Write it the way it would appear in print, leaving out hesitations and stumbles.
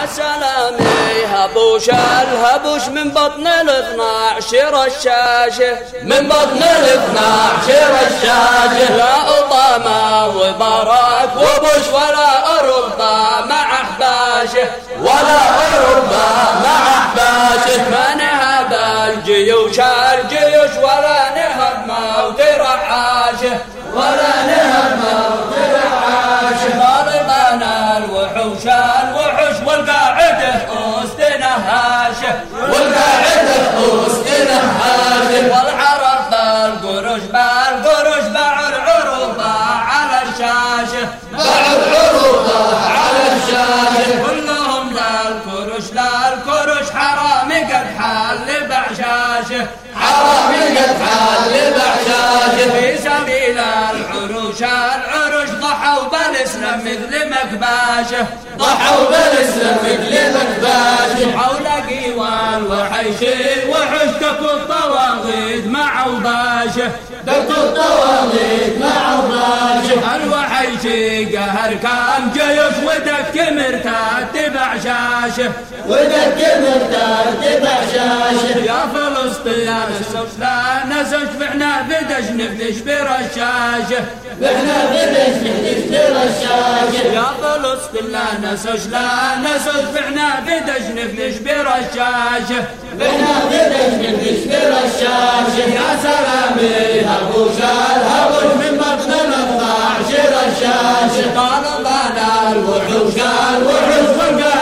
سلامي هبوش من بطن ال12 رشاشه، من بطن ال12 رشاشه. لا أطامة وبراك وبوش ولا أوروبا مع أحباشه، ولا أوروبا مع أحباشه. ما نهب الجيوش ولا نهب موت رحاشه، ولا نهب موت رحاشه. ضاربنا الوحوش والقاعدة أسد نهاشه، والقاعدة أسد نهاشه. والعرب بالقروش باع العروبة على الشاشة، باع العروبة على الشاشة. كلهم للكروش حرامي قد حل بعشاشه، حرامي قد حل بعشاشه. في سبيل العروش ضحوا بالاسلام مثل مكباشه، ضحوا بالاسلام مثل مكباشه. حول قيوان وحش تكو الطواغيت مع وباشه، تكو الطواغيت مع وباشه. الوحيشي قهر كان جيوش ودك مرتاد بعشاشه، بعشاشه. يا فلسطين نسج فعنا بدش نفدش برشاشه، فعنا بدش نفدش برشاشه. يا فلسطين نسج فعنا بدش نفدش برشاشه، فعنا بدش نفدش برشاشه. يا سلامي هبوش من بطن ال12 رشاشه. طالبنا الوحوش والقاعدة